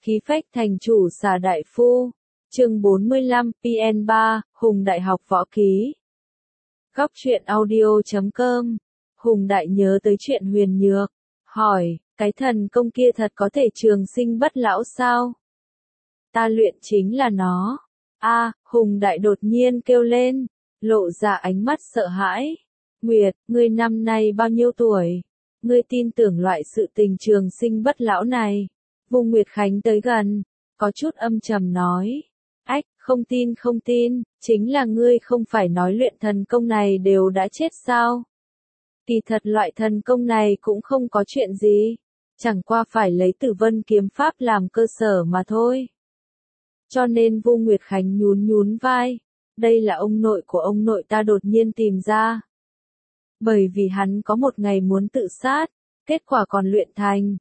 Khí phách thành chủ xà đại phu. Chương 45 PN3, Hùng Đại học võ ký. Góc truyện audio.com. Hùng Đại nhớ tới chuyện Huyền Nhược, hỏi, cái thần công kia thật có thể trường sinh bất lão sao? Ta luyện chính là nó. Hùng Đại đột nhiên kêu lên, lộ ra ánh mắt sợ hãi. Nguyệt, ngươi năm nay bao nhiêu tuổi? Ngươi tin tưởng loại sự tình trường sinh bất lão này? Vu Nguyệt Khánh tới gần, có chút âm trầm nói. Không tin, chính là ngươi không phải nói luyện thần công này đều đã chết sao? Kỳ thật loại thần công này cũng không có chuyện gì, chẳng qua phải lấy Tử Vân kiếm pháp làm cơ sở mà thôi. Cho nên Vu Nguyệt Khánh nhún vai, đây là ông nội của ông nội ta đột nhiên tìm ra. Bởi vì hắn có một ngày muốn tự sát, kết quả còn luyện thành.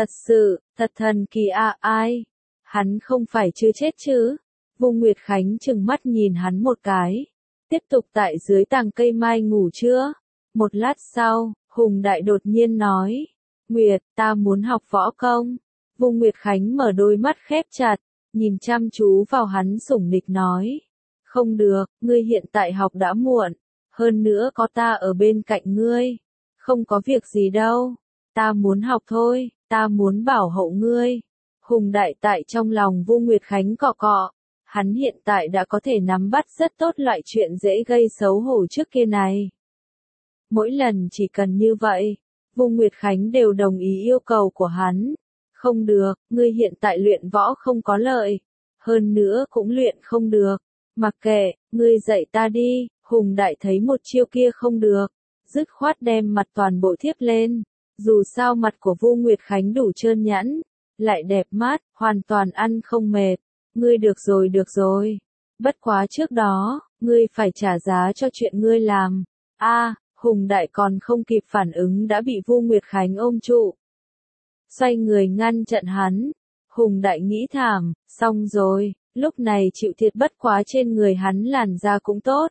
Thật thần kỳ ai? Hắn không phải chưa chết chứ? Vu Nguyệt Khánh trừng mắt nhìn hắn một cái. Tiếp tục tại dưới tàng cây mai ngủ chưa? Một lát sau, Hùng Đại đột nhiên nói. Nguyệt, ta muốn học võ công. Vu Nguyệt Khánh mở đôi mắt khép chặt, nhìn chăm chú vào hắn sủng nịch nói. Không được, ngươi hiện tại học đã muộn. Hơn nữa có ta ở bên cạnh ngươi. Không có việc gì đâu. Ta muốn học thôi, ta muốn bảo hộ ngươi. Hùng Đại tại trong lòng Vu Nguyệt Khánh cọ cọ. Hắn hiện tại đã có thể nắm bắt rất tốt loại chuyện dễ gây xấu hổ trước kia này. Mỗi lần chỉ cần như vậy, Vu Nguyệt Khánh đều đồng ý yêu cầu của hắn. Không được, ngươi hiện tại luyện võ không có lợi. Hơn nữa cũng luyện không được. Mặc kệ, ngươi dạy ta đi. Hùng Đại thấy một chiêu kia không được, dứt khoát đem mặt toàn bộ thiếp lên. Dù sao mặt của Vu Nguyệt Khánh đủ trơn nhẵn, lại đẹp mắt, hoàn toàn ăn không mệt. Ngươi được rồi. Bất quá trước đó, ngươi phải trả giá cho chuyện ngươi làm. Hùng Đại còn không kịp phản ứng đã bị Vu Nguyệt Khánh ôm trụ. Xoay người ngăn chặn hắn. Hùng Đại nghĩ thảm, xong rồi, lúc này chịu thiệt bất quá trên người hắn làn da cũng tốt.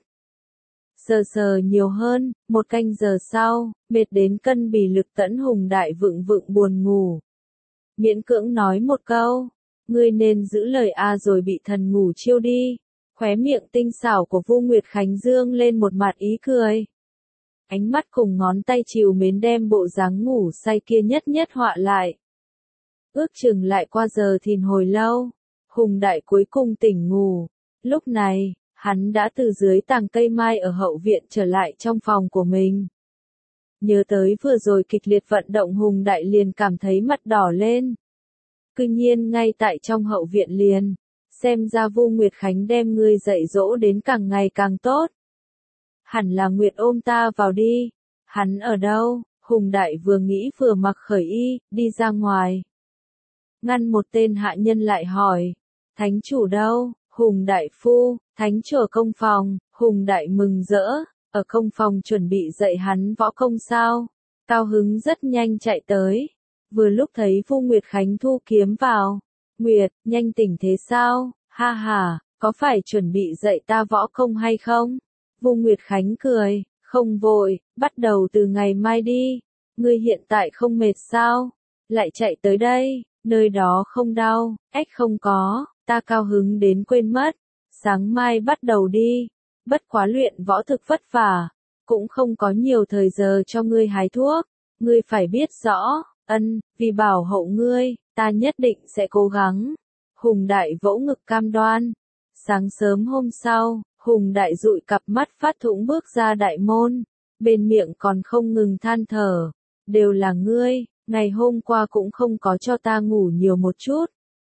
Sờ nhiều hơn, 1 canh giờ sau, mệt đến cân bì lực tẫn Hùng Đại vựng buồn ngủ. Miễn cưỡng nói một câu, ngươi nên giữ lời rồi bị thần ngủ chiêu đi. Khóe miệng tinh xảo của Vu Nguyệt Khánh dương lên một mặt ý cười. Ánh mắt cùng ngón tay trìu mến đem bộ dáng ngủ say kia nhất họa lại. Ước chừng lại qua giờ thìn hồi lâu, Hùng Đại cuối cùng tỉnh ngủ. Lúc này, hắn đã từ dưới tàng cây mai ở hậu viện trở lại trong phòng của mình. Nhớ tới vừa rồi kịch liệt vận động Hùng Đại liền cảm thấy mặt đỏ lên. Cứ nhiên ngay tại trong hậu viện liền, xem ra Vu Nguyệt Khánh đem ngươi dạy dỗ đến càng ngày càng tốt. Hẳn là Nguyệt ôm ta vào đi. Hắn ở đâu? Hùng Đại vừa nghĩ vừa mặc khởi y, đi ra ngoài. Ngăn một tên hạ nhân lại hỏi, thánh chủ đâu? Hùng Đại phu, thánh chủ công phòng. Hùng Đại mừng rỡ, ở công phòng chuẩn bị dạy hắn võ công sao? Cao hứng rất nhanh chạy tới. Vừa lúc thấy Vu Nguyệt Khánh thu kiếm vào. Nguyệt, nhanh tỉnh thế sao? Ha, có phải chuẩn bị dạy ta võ công hay không? Vu Nguyệt Khánh cười, không vội, bắt đầu từ ngày mai đi. Ngươi hiện tại không mệt sao? Lại chạy tới đây, nơi đó không đau. Không có, ta cao hứng đến quên mất. Sáng mai bắt đầu đi. Bất quá luyện võ thực vất vả, cũng không có nhiều thời giờ cho ngươi hái thuốc. Ngươi phải biết rõ, vì bảo hộ ngươi, ta nhất định sẽ cố gắng. Hùng Đại vỗ ngực cam đoan. Sáng sớm hôm sau, Hùng Đại dụi cặp mắt phát thủng bước ra đại môn, bên miệng còn không ngừng than thở. Đều là ngươi, ngày hôm qua cũng không có cho ta ngủ nhiều một chút.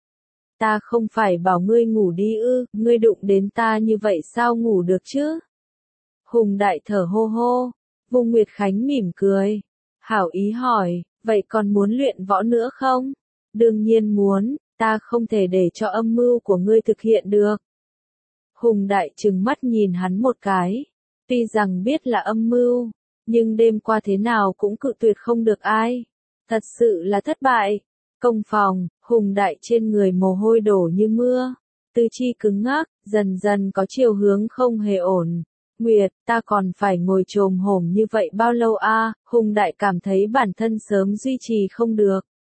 Ta không phải bảo ngươi ngủ đi ư, ngươi đụng đến ta như vậy sao ngủ được chứ? Hùng Đại thở hô. Vu Nguyệt Khánh mỉm cười. Hảo ý hỏi, vậy còn muốn luyện võ nữa không? Đương nhiên muốn, ta không thể để cho âm mưu của ngươi thực hiện được. Hùng Đại trừng mắt nhìn hắn một cái. Tuy rằng biết là âm mưu, nhưng đêm qua thế nào cũng cự tuyệt không được ai. Thật sự là thất bại. Công phòng, Hùng Đại trên người mồ hôi đổ như mưa. Tư chi cứng ngắc, dần dần có chiều hướng không hề ổn. Nguyệt, ta còn phải ngồi chồm hổm như vậy bao lâu? Hùng Đại cảm thấy bản thân sớm duy trì không được.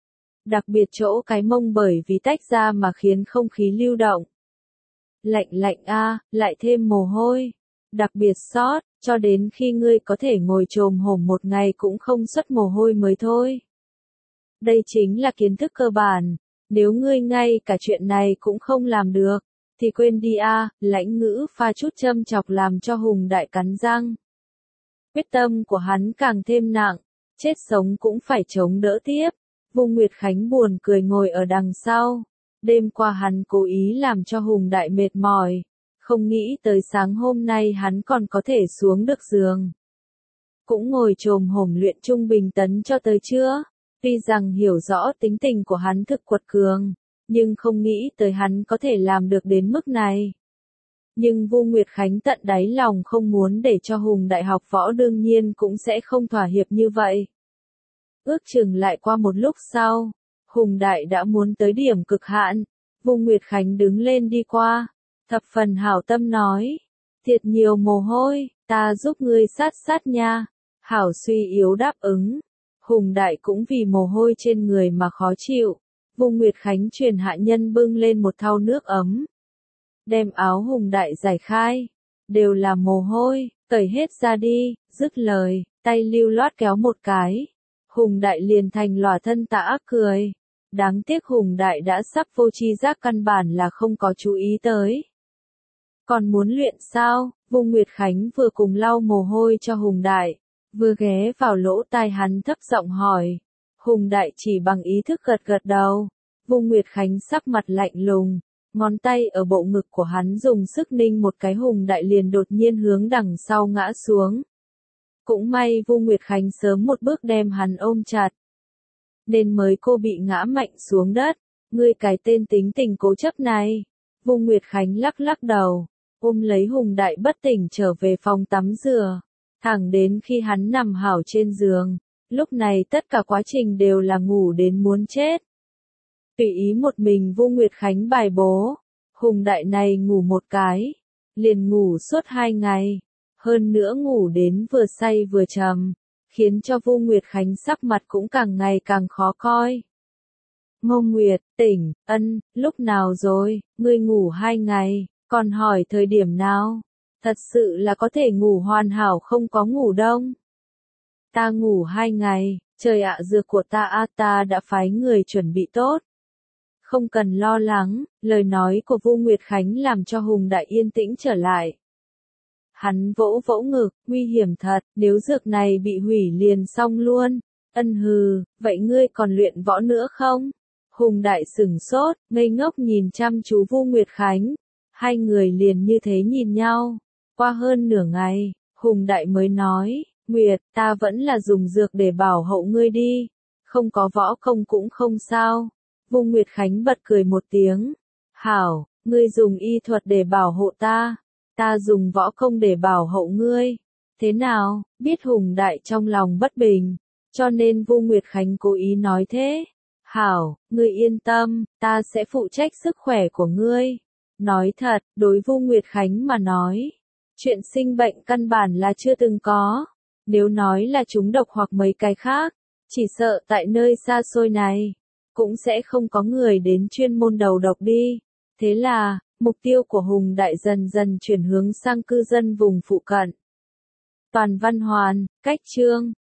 đặc biệt chỗ cái mông bởi vì tách ra mà khiến không khí lưu động. Lạnh lạnh a, lại thêm mồ hôi. Đặc biệt sót, cho đến khi ngươi có thể ngồi chồm hổm một ngày cũng không xuất mồ hôi mới thôi. Đây chính là kiến thức cơ bản, nếu ngươi ngay cả chuyện này cũng không làm được, thì quên đi a, Lãnh Ngữ pha chút châm chọc làm cho Hùng Đại cắn răng. Quyết tâm của hắn càng thêm nặng, chết sống cũng phải chống đỡ tiếp. Vu Nguyệt Khánh buồn cười ngồi ở đằng sau. Đêm qua hắn cố ý làm cho Hùng Đại mệt mỏi, không nghĩ tới sáng hôm nay hắn còn có thể xuống được giường. Cũng ngồi chồm hổm luyện trung bình tấn cho tới trưa. Tuy rằng hiểu rõ tính tình của hắn thực quật cường, nhưng không nghĩ tới hắn có thể làm được đến mức này. Nhưng Vu Nguyệt Khánh tận đáy lòng không muốn để cho Hùng Đại học võ đương nhiên cũng sẽ không thỏa hiệp như vậy. Ước chừng lại qua một lúc sau, Hùng Đại đã muốn tới điểm cực hạn, Vu Nguyệt Khánh đứng lên đi qua, thập phần hảo tâm nói, thiệt nhiều mồ hôi, ta giúp ngươi sát sát nha. Hảo suy yếu đáp ứng. Hùng Đại cũng vì mồ hôi trên người mà khó chịu. Vu Nguyệt Khánh truyền hạ nhân bưng lên một thau nước ấm. Đem áo Hùng Đại giải khai. Đều là mồ hôi, cởi hết ra đi, dứt lời, tay lưu loát kéo một cái. Hùng Đại liền thành lòa thân tã cười. Đáng tiếc Hùng Đại đã sắp vô tri giác căn bản là không có chú ý tới. Còn muốn luyện sao? Vu Nguyệt Khánh vừa cùng lau mồ hôi cho Hùng Đại, vừa ghé vào lỗ tai hắn thấp giọng hỏi. Hùng Đại chỉ bằng ý thức gật gật đầu. Vu Nguyệt Khánh sắc mặt lạnh lùng, ngón tay ở bộ ngực của hắn dùng sức ninh một cái. Hùng Đại liền đột nhiên hướng đằng sau ngã xuống. Cũng may Vu Nguyệt Khánh sớm một bước đem hắn ôm chặt, nên mới cô bị ngã mạnh xuống đất. Ngươi cái tên tính tình cố chấp này. Vu Nguyệt Khánh lắc lắc đầu, ôm lấy Hùng Đại bất tỉnh trở về phòng tắm rửa. Thẳng đến khi hắn nằm hảo trên giường, lúc này tất cả quá trình đều là ngủ đến muốn chết. Tùy ý một mình Vu Nguyệt Khánh bài bố, Hùng Đại này ngủ một cái, liền ngủ suốt 2 ngày, hơn nữa ngủ đến vừa say vừa trầm, khiến cho Vu Nguyệt Khánh sắc mặt cũng càng ngày càng khó coi. Ngô Nguyệt, tỉnh, ân, lúc nào rồi, ngươi ngủ 2 ngày, còn hỏi thời điểm nào? Thật sự là có thể ngủ hoàn hảo không có ngủ đông. Ta ngủ 2 ngày, trời ạ, dược của ta ta đã phái người chuẩn bị tốt. Không cần lo lắng, lời nói của Vu Nguyệt Khánh làm cho Hùng Đại yên tĩnh trở lại. Hắn vỗ vỗ ngực, nguy hiểm thật, nếu dược này bị hủy liền xong luôn. Ân hừ, vậy ngươi còn luyện võ nữa không? Hùng Đại sửng sốt, ngây ngốc nhìn chăm chú Vu Nguyệt Khánh. Hai người liền như thế nhìn nhau. Qua hơn nửa ngày, Hùng Đại mới nói, Nguyệt, ta vẫn là dùng dược để bảo hộ ngươi đi. Không có võ công cũng không sao. Vu Nguyệt Khánh bật cười một tiếng. Hảo, ngươi dùng y thuật để bảo hộ ta. Ta dùng võ công để bảo hộ ngươi. Thế nào, biết Hùng Đại trong lòng bất bình, cho nên Vu Nguyệt Khánh cố ý nói thế. Hảo, ngươi yên tâm, ta sẽ phụ trách sức khỏe của ngươi. Nói thật, đối Vu Nguyệt Khánh mà nói, chuyện sinh bệnh căn bản là chưa từng có. Nếu nói là trúng độc hoặc mấy cái khác, chỉ sợ tại nơi xa xôi này, cũng sẽ không có người đến chuyên môn đầu độc đi. Thế là, mục tiêu của Hùng Đại dần dần chuyển hướng sang cư dân vùng phụ cận. Toàn văn hoàn, cách chương.